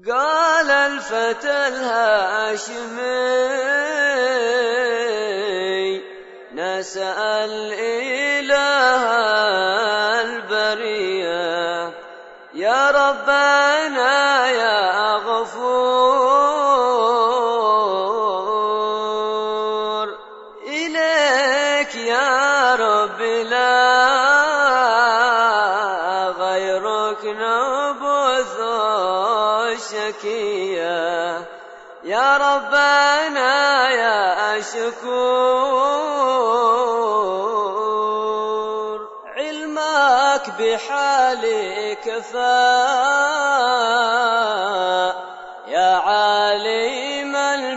قال الفتى الهاشمي نسأل إله البرية يا ربنا يا غفور، إليك يا رب لا غيرك نبث الشكية، يا ربنا يا شكور. علمك بحالي كفاء يا عالما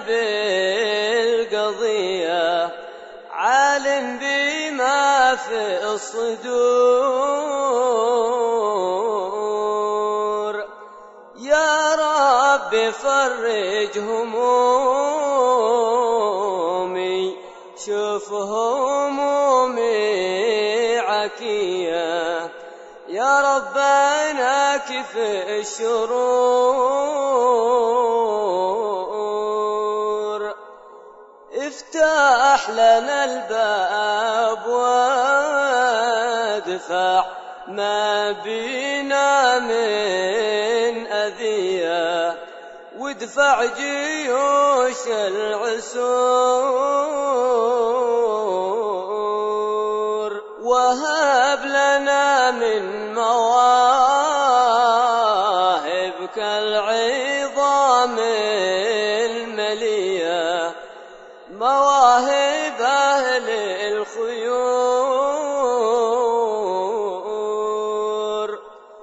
بالقضية، عالم بما في الصدور، يا رب فرج همومي شوف همومي عكية، يا ربنا كف الشرور. افتح لنا الباب وادفع ما بينا من أذية، وادفع جيوش العسور، وهب لنا من مواهبك العظام الملية، مواهب أهل الخيور،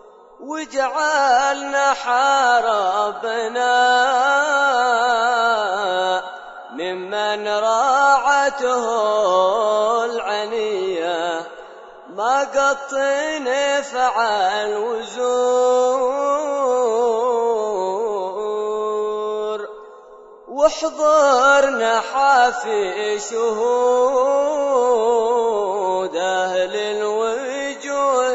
واجعلنا حاربنا ممن راعته العنية، ما قط نفعل وزور، واحضرنا حافي شهود أهل الوجوه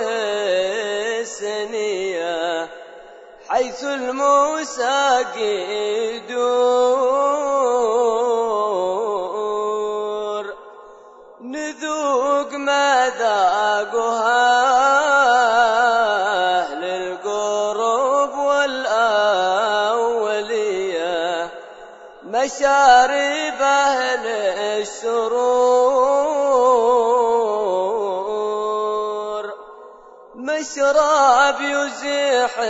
السنية، حيث المساق يدور، نذوق ما ذاقها أهل القرب والأولية، مشارب أهل السرور، مشرب يزيح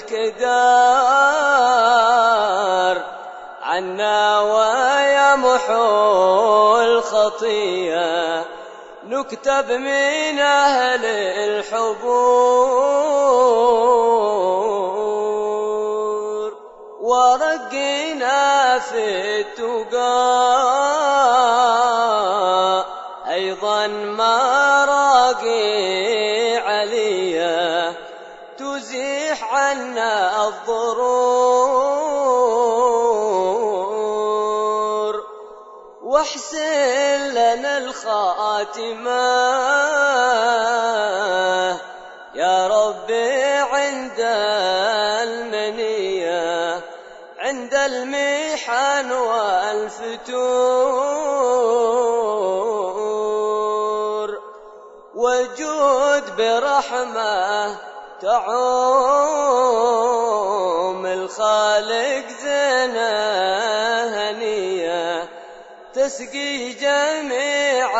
الكدار عنا ويمحو الخطية، نكتب من أهل الحبور، ورقنا في التقى أيضا مراقي عليا، تزيح عنا الضرور، واحسن لنا الخاتمة يا ربي عند المنية، عند المحن والفتور، وجود برحمة تعوم الخالق زنا هنية، تسقي جميع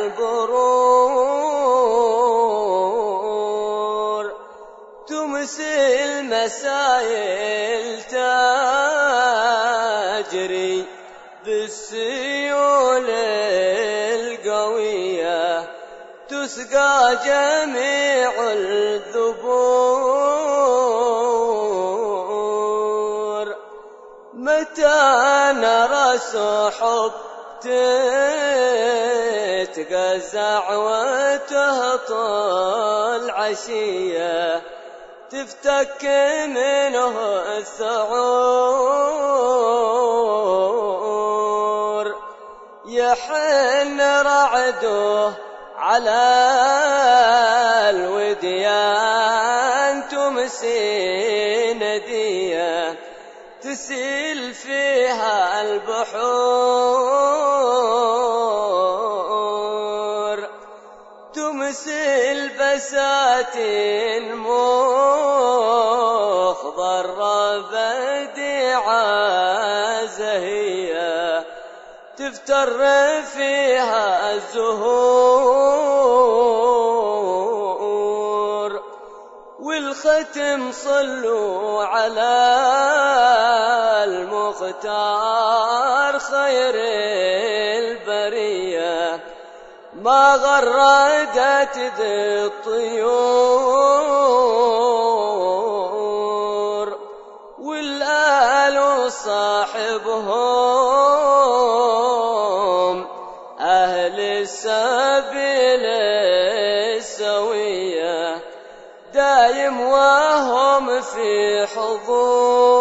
البرور، تمسي المسايل تجري بالسيول القوية، تسقى جميع الذبور، متى نرى سحب تتقزع وتهطل عشية، تفتك منه الثعور، يحن رعده على الوديان تمسي ندية، تسيل فيها البحور تمثل بساتين مخضرة بديعة زهية تفتر فيها الزهور والختم صلوا على المختار خير البرية ما غردت ذي الطيور والآل صاحبهم أهل السبيل السوية دايم وهم في حضور